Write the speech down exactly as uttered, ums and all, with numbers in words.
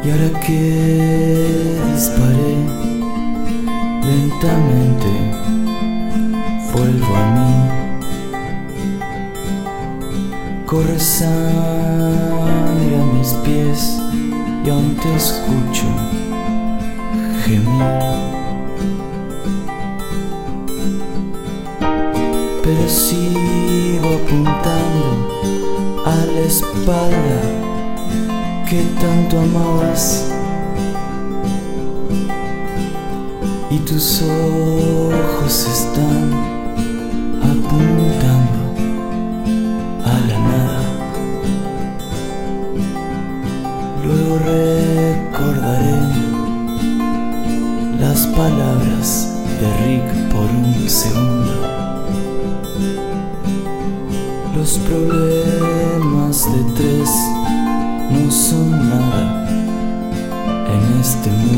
Y ahora que disparé lentamente, vuelvo a mí. Corre sangre a mis pies y aún te escucho gemir. Pero sigo apuntando a la espalda que tanto amabas, y tus ojos están apuntando a la nada. Luego recordaré las palabras de Rick por un segundo. Los problemas de tres no son nada en este mundo.